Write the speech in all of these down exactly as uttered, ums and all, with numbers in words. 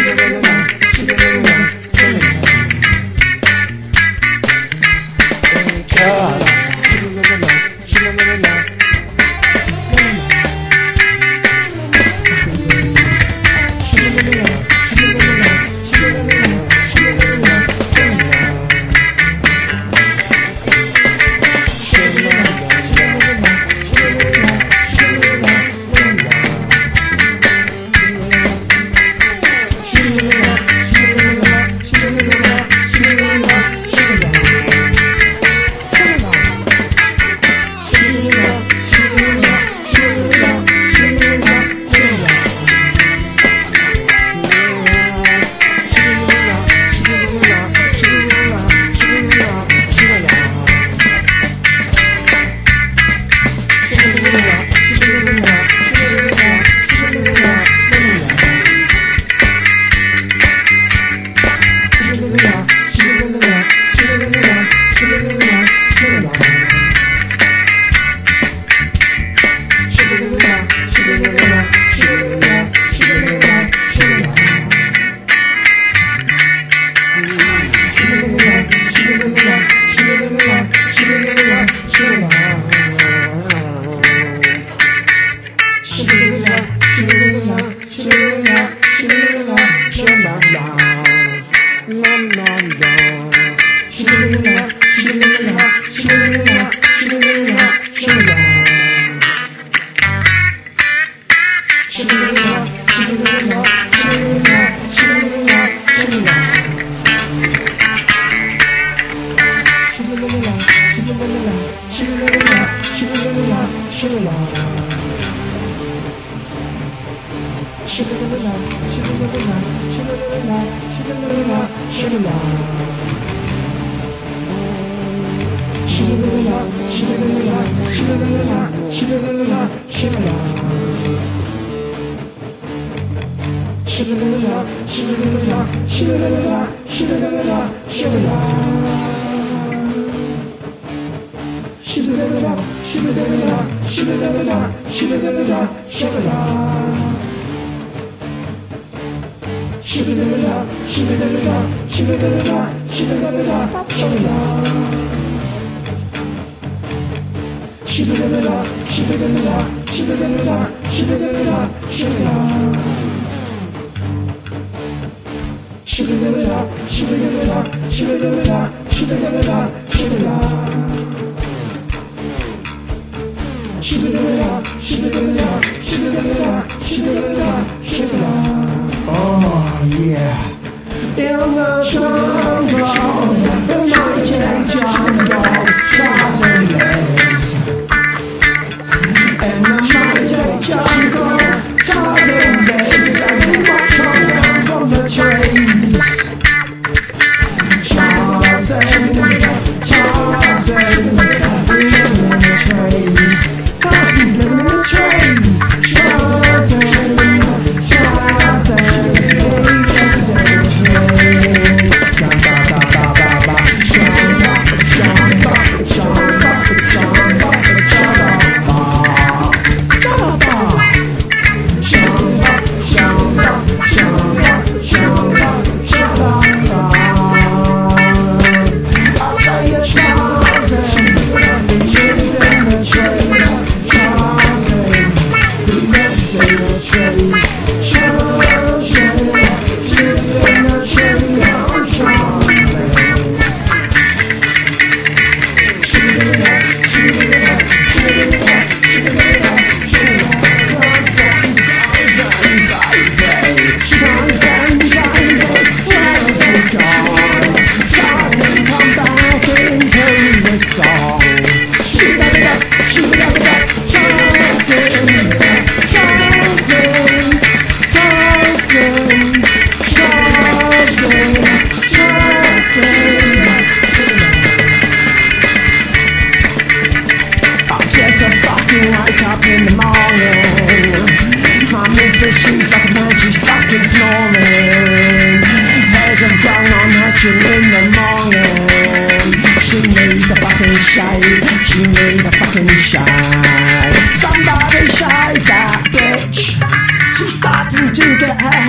To get her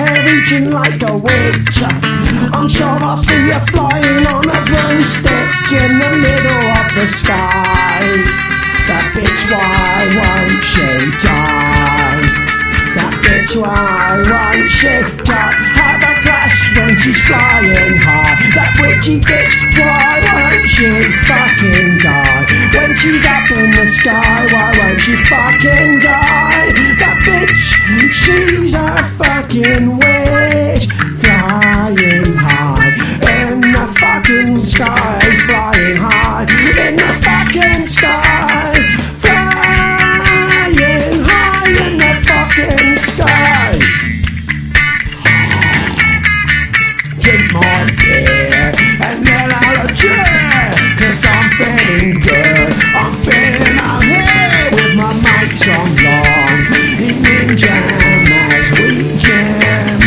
hair reaching like a witch. I'm sure I'll see you flying on a broomstick in the middle of the sky. That bitch, why won't she die? That bitch, why won't she die? Have a crash when she's flying high. That witchy bitch, why won't she fucking die? When she's up in the sky, why won't she fucking die? That bitch, she's a fucking witch, flying high in the fucking sky, flying high in the fucking sky, flying high in the fucking sky. Drink my beer and then I'll cheer, 'cause I'm feeling good. I'm feeling out here with my mics on long, in jam as we jam.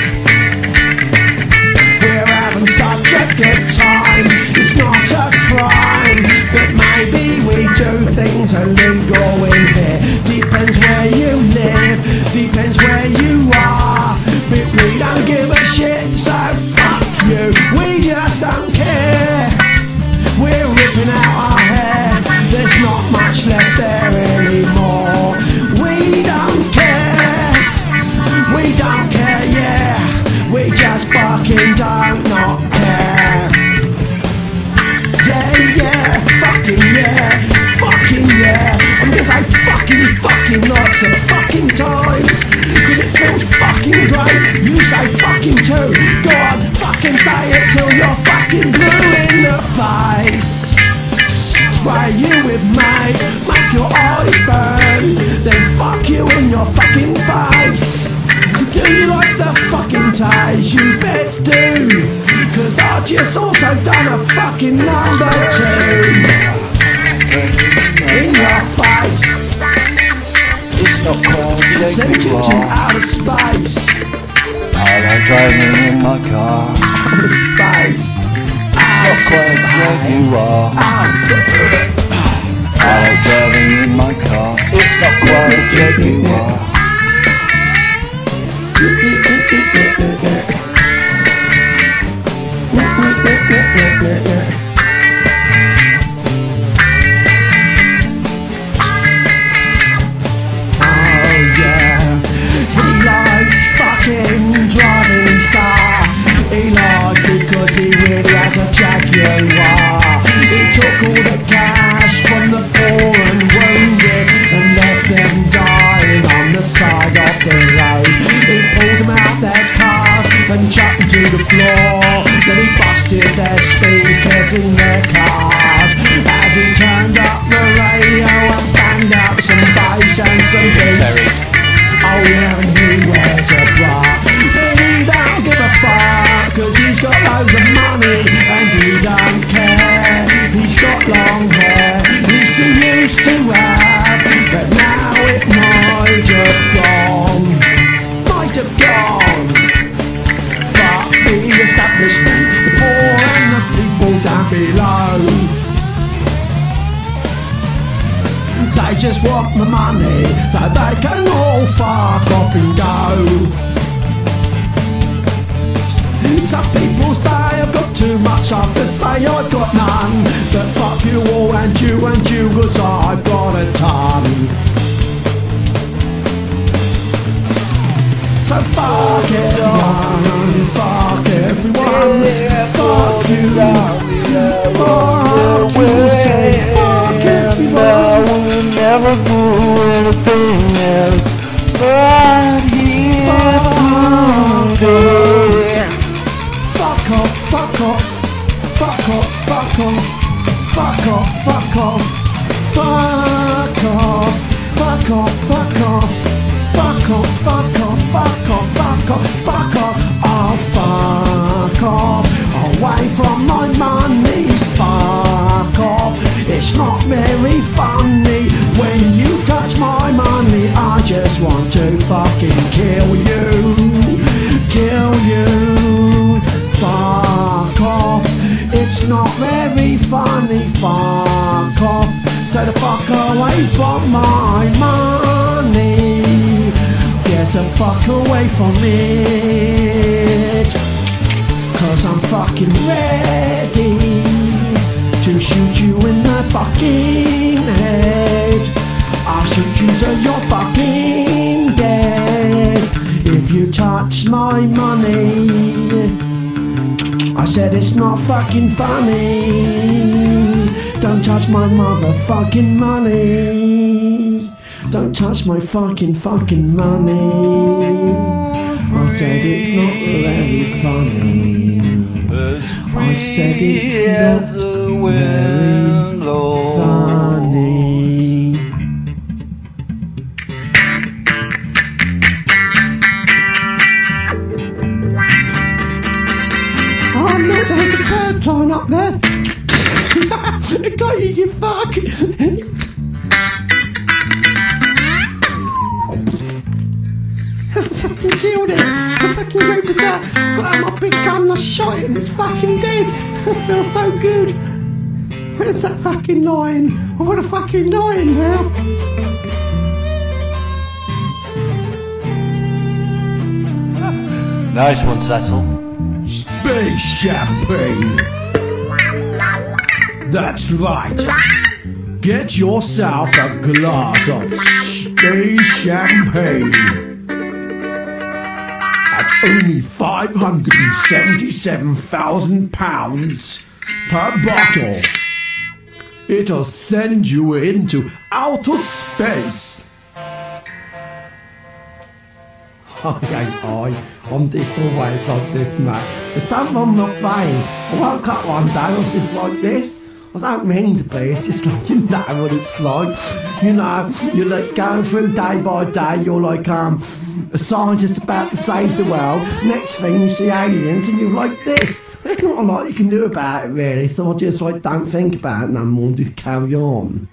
We're having such a good time, it's not a crime, but maybe we do things illegal in here. Depends where you live, depends where you are, but we don't give a shit, so fuck you, we just don't care. We're ripping out our hair, there's not much left there anymore. We don't care, we don't care, yeah, we just fucking don't not care. Yeah, yeah, fucking yeah, fucking yeah, I'm gonna say fucking fucking lots of fucking times, 'cause it feels fucking great. You say fucking too, go on, fucking say it till you're fucking blue in the face. Spray you with mate, make your eyes burn, then fuck you in your fucking face. Do you like the fucking taste? You bet do, 'cause I just also done a fucking number two in your face. It's not cold, Send you to outer space. I like driving in my car. Outer space. Not quite where you are. I like driving in my car. It's not quite where you are. Jaguar. He took all the cash from the poor and wounded and left them dying on the side of the road. He pulled them out their cars and chucked them to the floor. Then he busted their speakers in their cars as he turned up the radio and banged out some bass and some beats. Oh yeah, and he wears a bra, but he don't give a fuck, 'cause he's got loads of money and he don't care. He's got long hair, he's too used to have, but now it might have gone, might have gone. Fuck the establishment, the poor and the people down below. They just want the money so they can all fuck off and go. Some people say I've got too much, others say I've got none, but fuck you all and you and you, 'cause I've got a ton. So fuck everyone, fuck everyone, fuck you, fuck you, say fuck everyone. I will never do anything else but here today. Fuck off, fuck off, fuck off, fuck off, fuck off, fuck off, fuck off, fuck off, fuck off, fuck off, fuck off, fuck off, fuck off, fuck off, oh fuck off, away from my money, fuck off. It's not very funny when you touch my money. I just want to fucking kill you, kill you. Fuck off, it's not very funny, fuck off. So the fuck away from my money. Get the fuck away from it, 'cause I'm fucking ready to shoot you in the fucking head. I'll shoot you so you're fucking dead if you touch my money. I said it's not fucking funny. Don't touch my motherfucking money. Don't touch my fucking fucking money. I said it's not very funny. I said it's not very funny. Oh look, there's a bird flying up there. It got you, you fuck. I fucking killed it. I fucking went with that. Got out my big gun and I shot it and it's fucking dead. I feel so good. Where's that fucking lion? I want a fucking lion now. Nice one, Cecil. Space champagne. That's right. Get yourself a glass of space champagne at only five hundred seventy-seven thousand pounds per bottle. It'll send you into outer space. I ain't high. I'm just always like this, mate. If something I'm not playing, I woke up one day and I was just like this. I don't mean to be, it's just like, you know what it's like. You know, you're like going through day by day, you're like um, a scientist about to save the world. Next thing you see aliens and you're like this. There's not a lot you can do about it really, so I just like don't think about it no more and just carry on.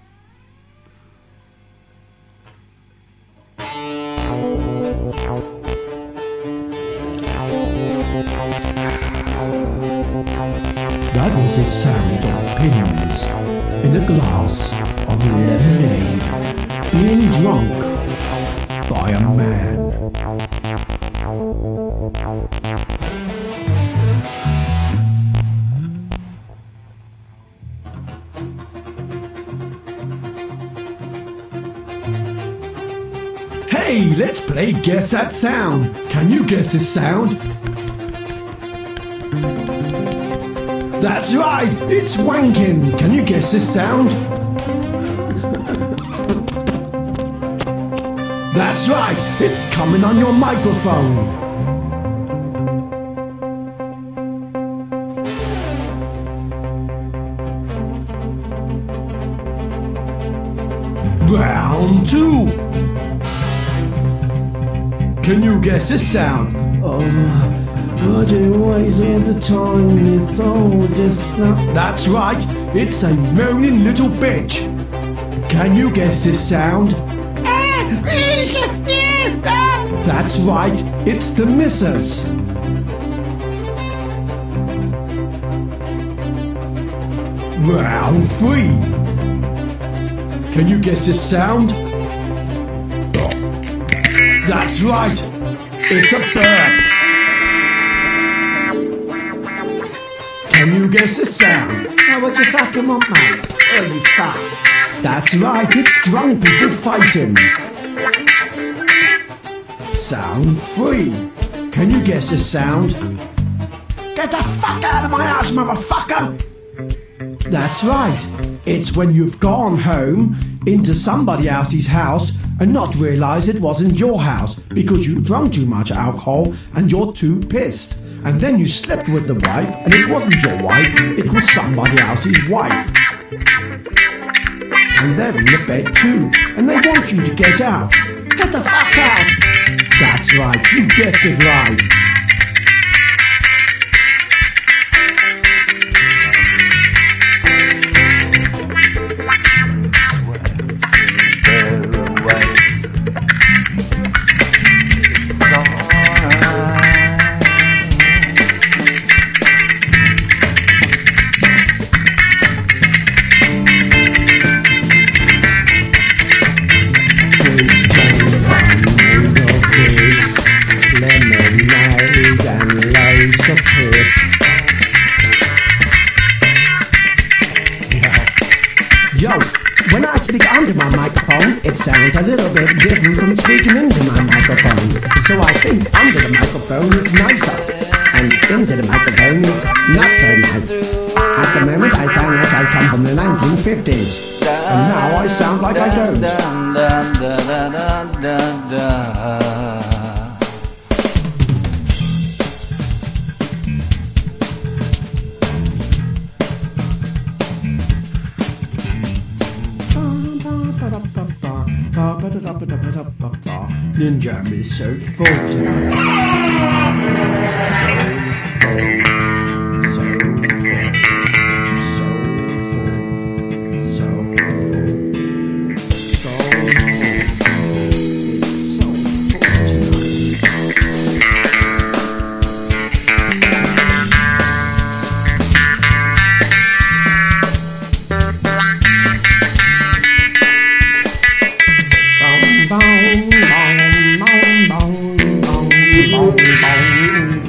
That was the sound of pins in a glass of lemonade being drunk by a man. Hey, let's play Guess That Sound. Can you guess this sound? That's right, it's wanking. Can you guess this sound? That's right, it's coming on your microphone. Round two. Can you guess this sound? Oh, I do ways all the time, it's all just snap. That's right, it's a moaning little bitch. Can you guess this sound? That's right, it's the missus. Round three. Can you guess this sound? That's right, it's a burp. Can you guess the sound? Oh, what you fucking want, mate? Oh, you fuck. That's right, it's drunk people fighting. Sound three. Can you guess the sound? Get the fuck out of my house, motherfucker! That's right, it's when you've gone home into somebody else's house and not realised it wasn't your house because you drunk too much alcohol and you're too pissed. And then you slept with the wife and it wasn't your wife, it was somebody else's wife. And they're in the bed too, and they want you to get out. Get the fuck out! That's right, you guessed it right. piss. Yo, when I speak under my microphone, it sounds a little bit different from speaking into my microphone. So I think under the microphone is nicer, and into the microphone is not so nice. At the moment I sound like I come from the nineteen fifties, and now I sound like I don't. Ninja is so full tonight. So full. So full. So full. So full. So full. So full tonight. Bong, bong, bong, bong, bong, bong, bong.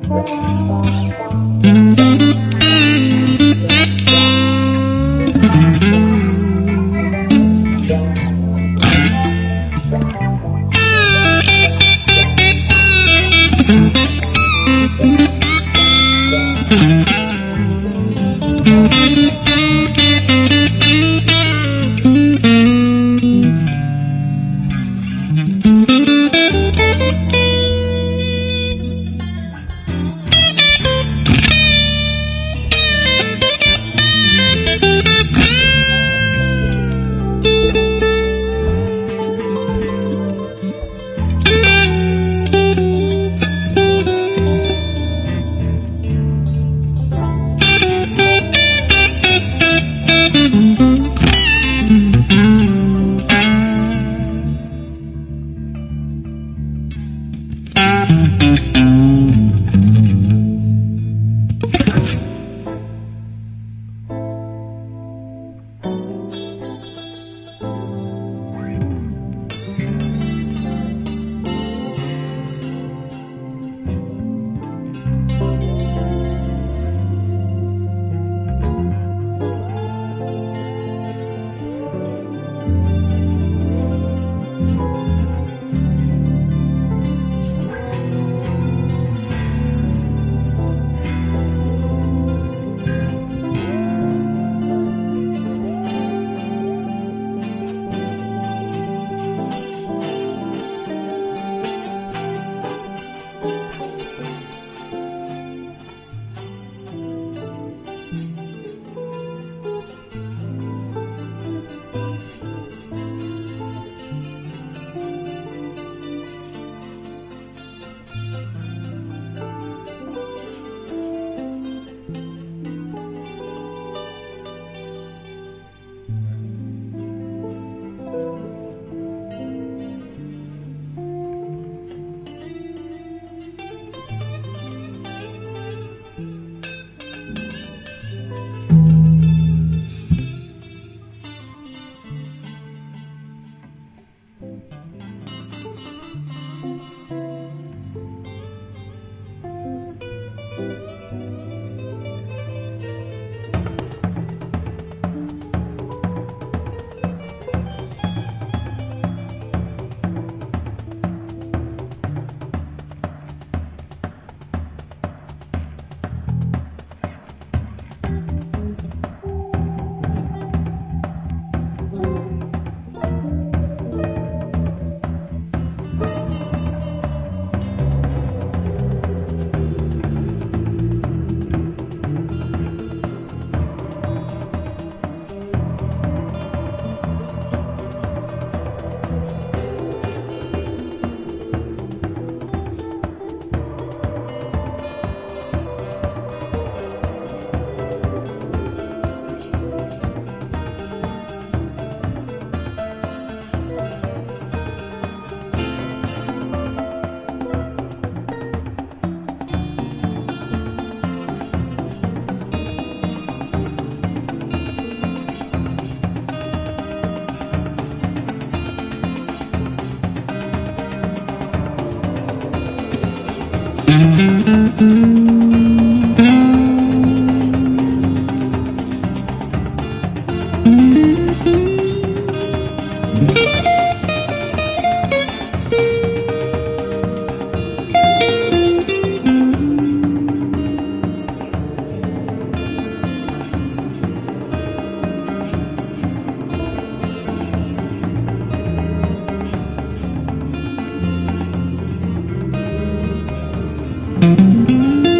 Thank you.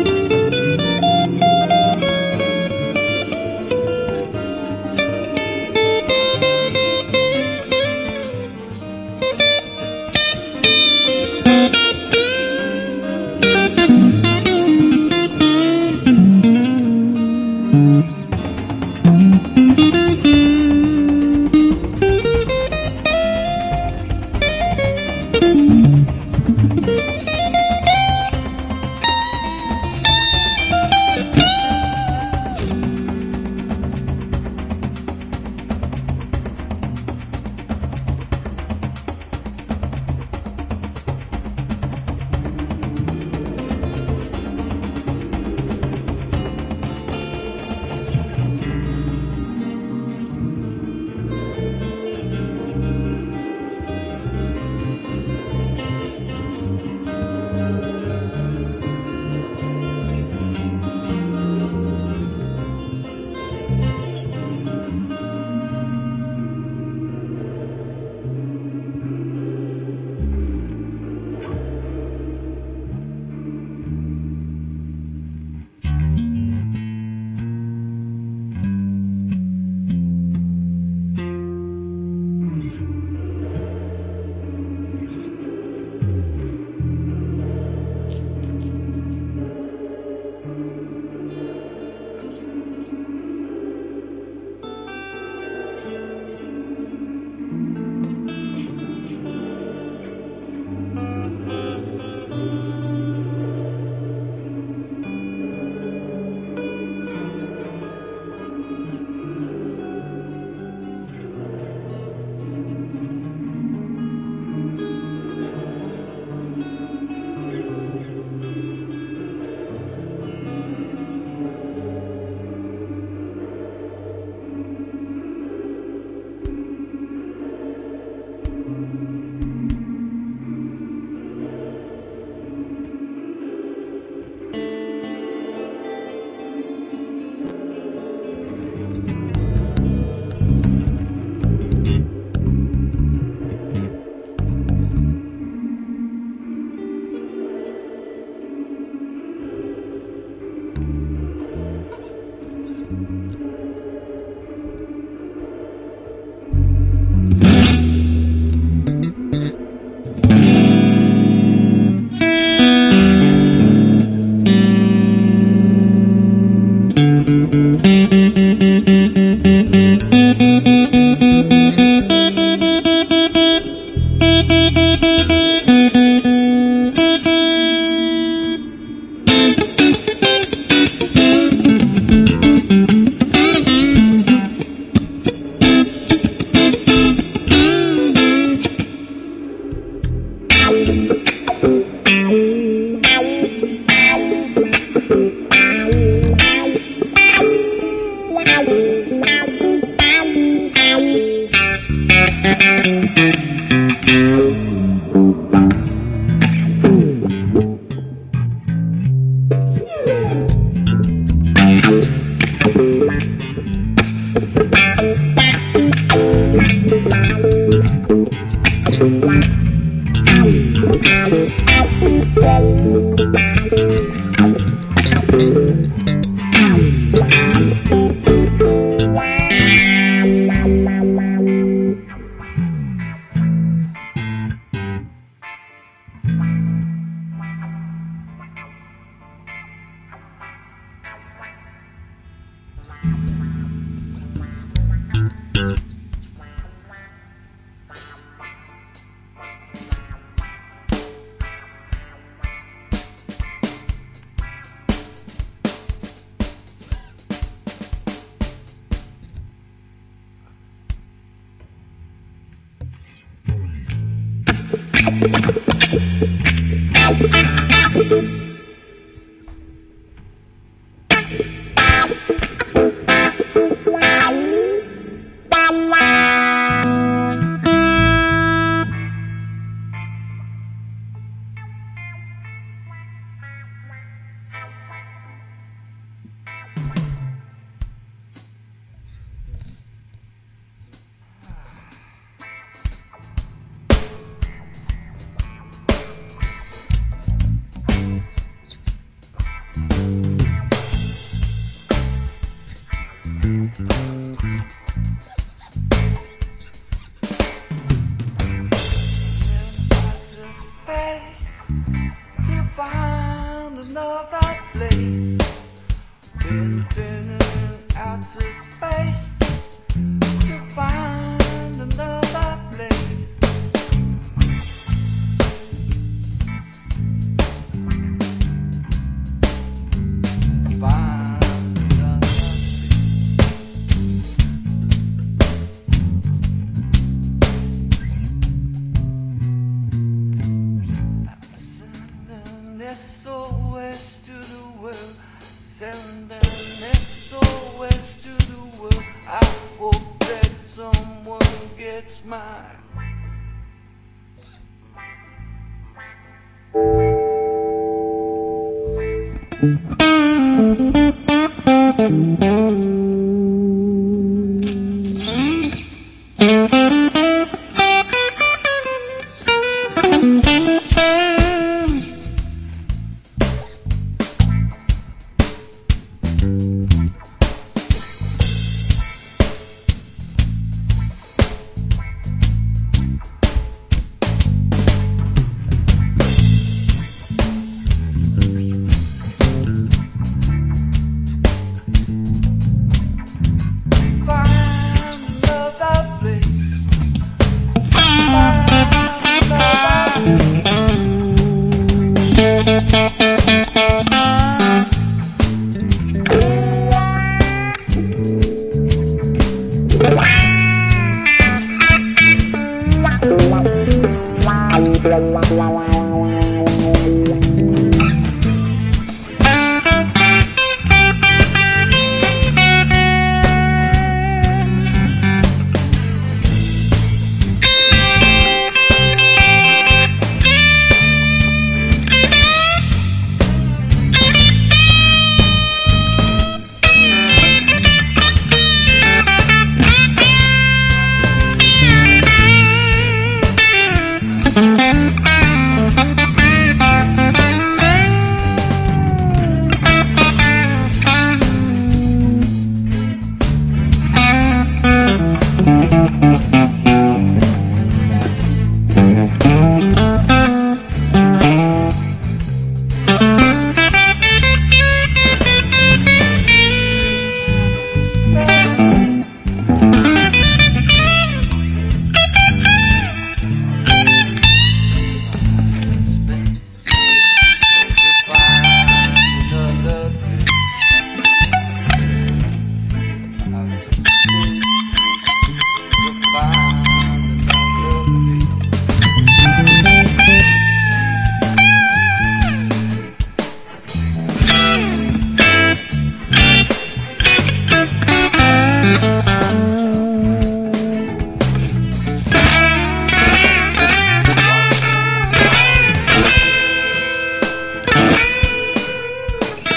Thank you.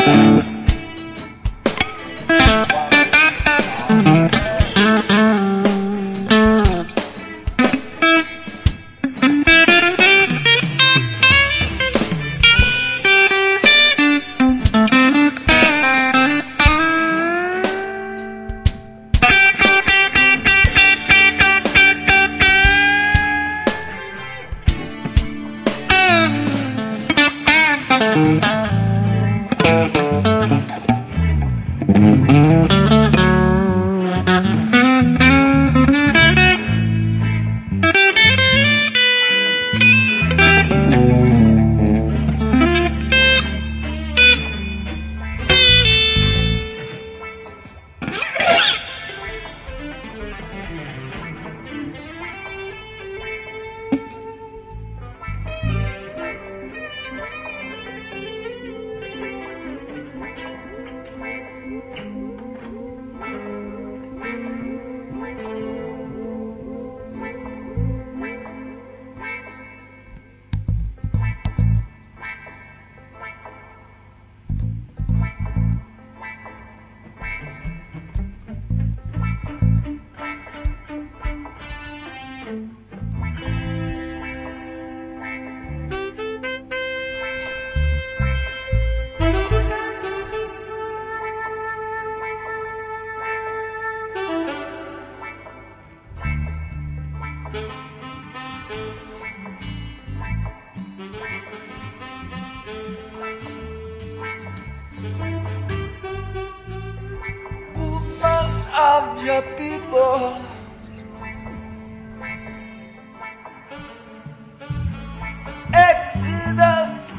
Of your people, Exodus,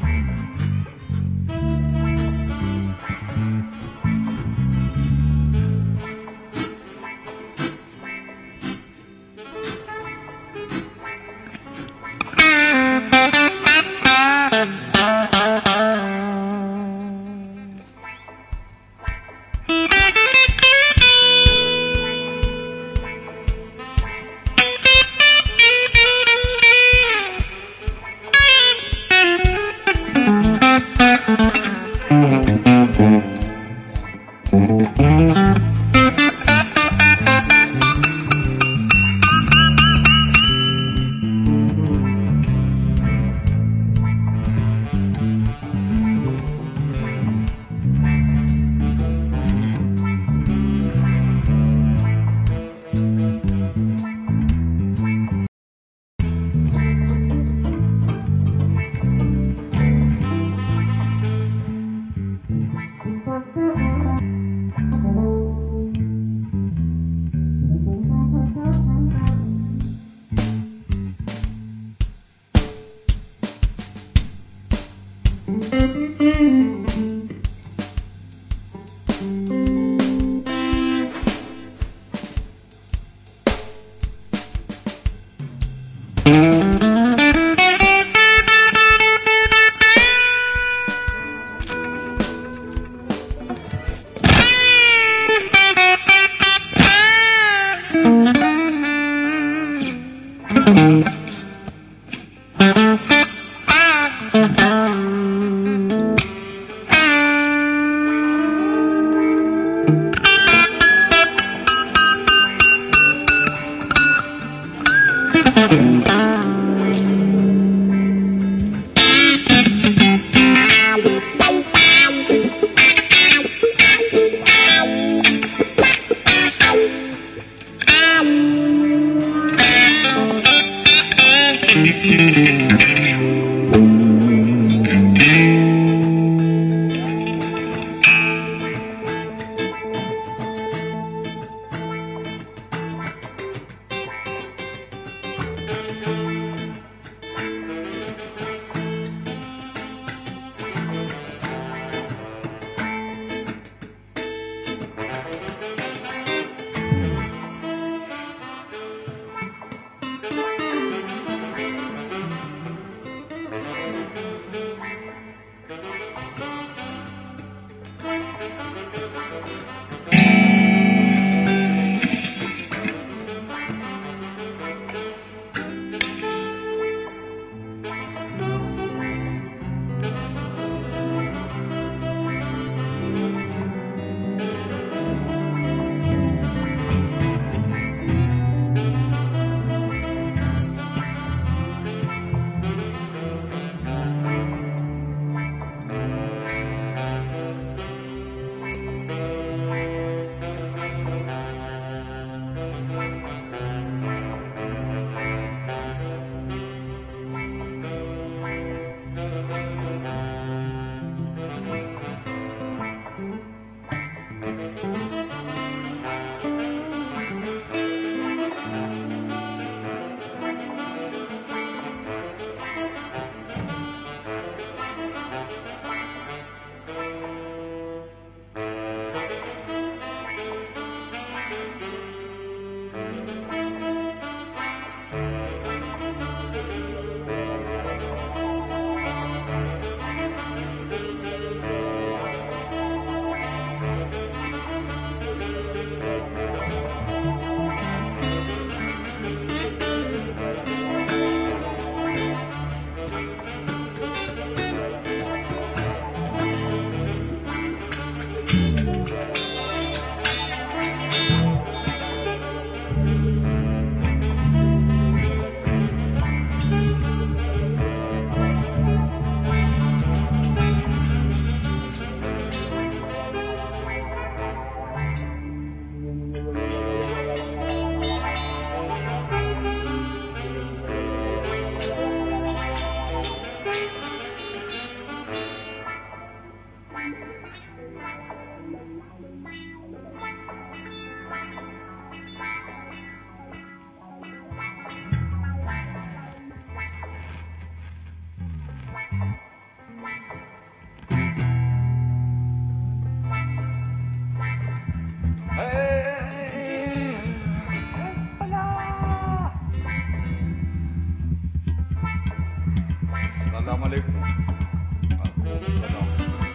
Assalamualaikum. Waalaikumsalam.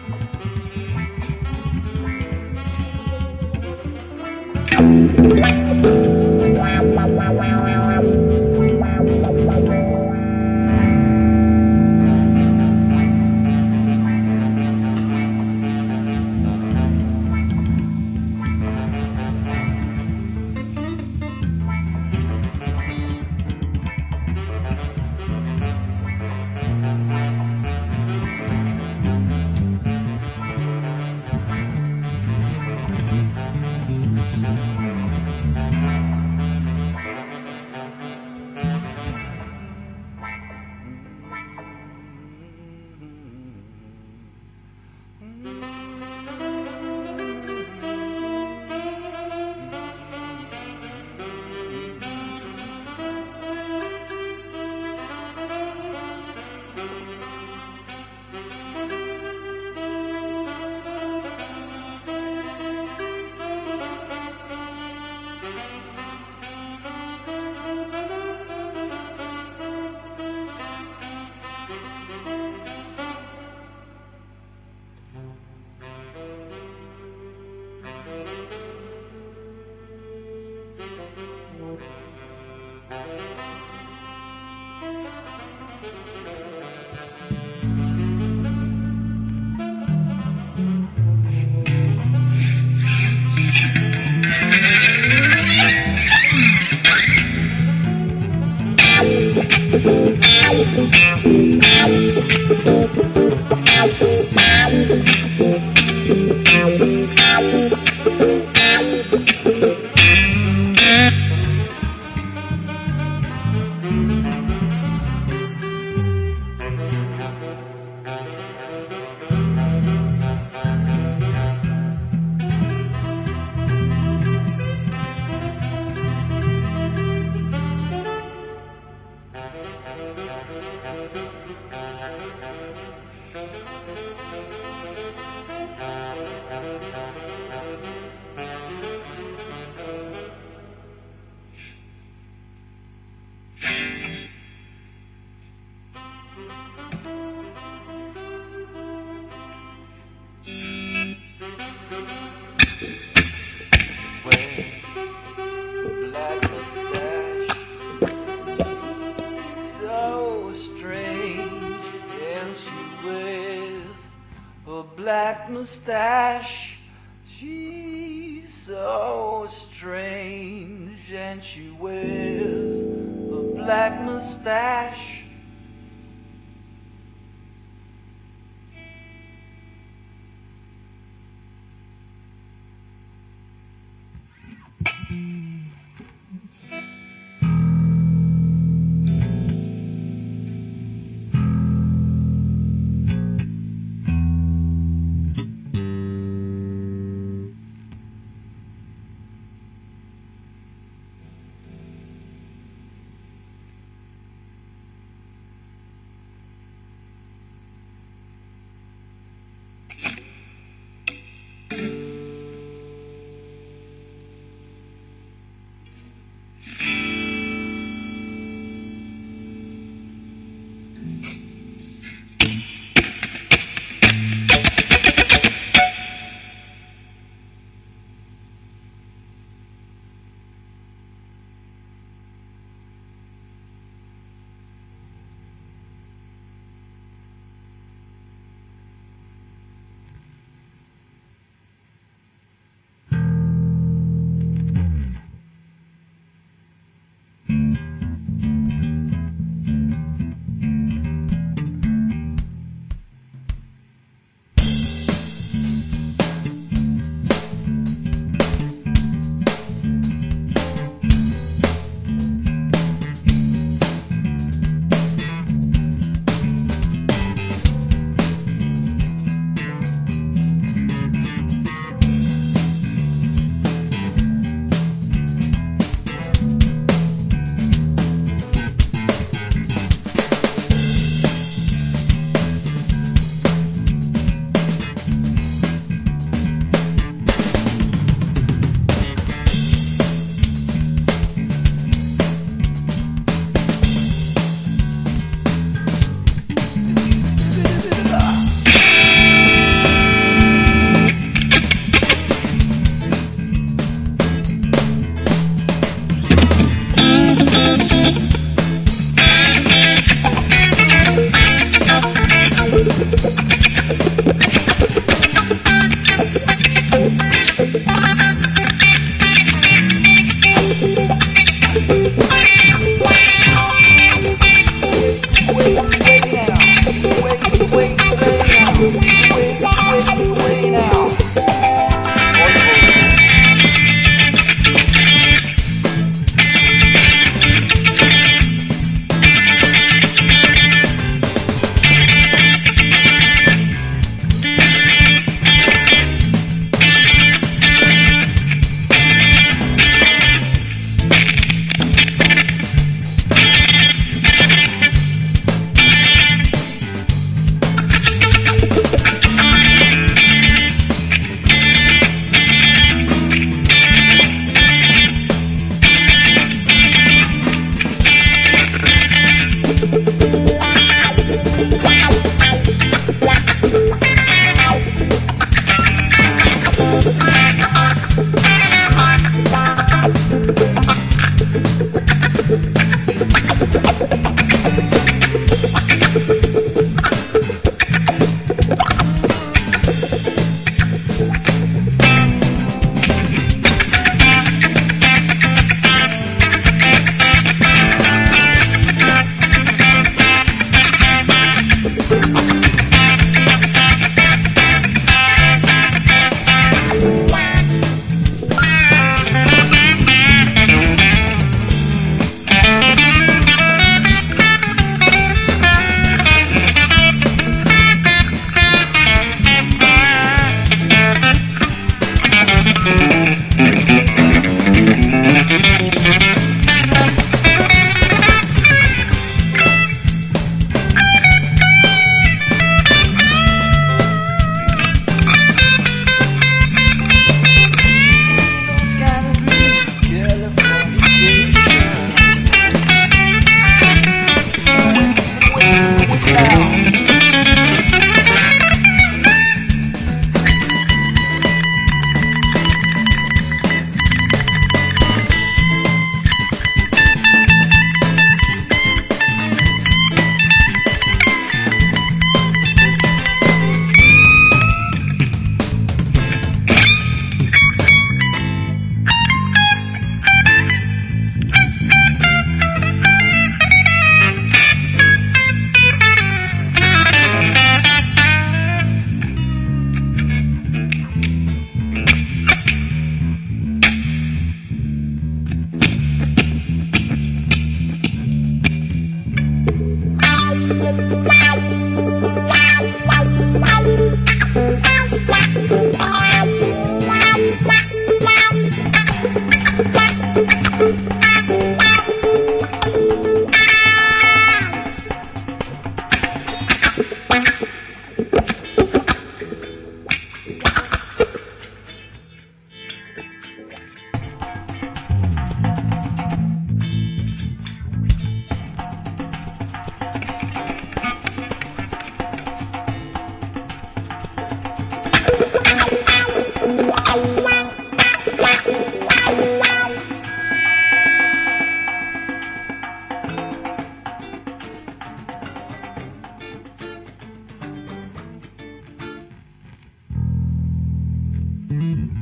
Black mustache, she's so strange, and she wears a black mustache.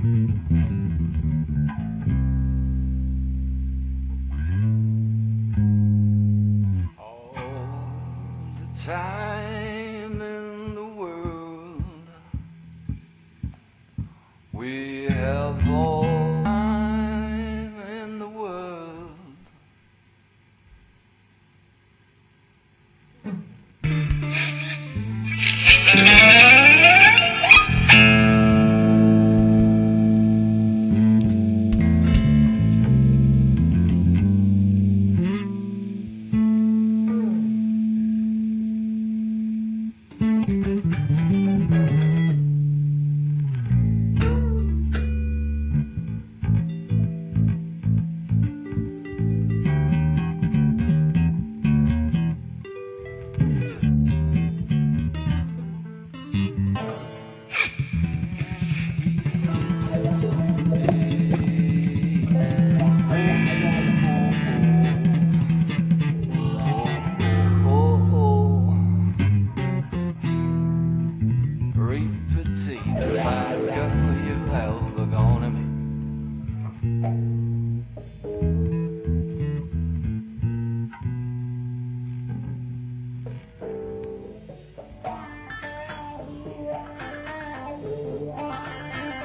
Time in the world, we have all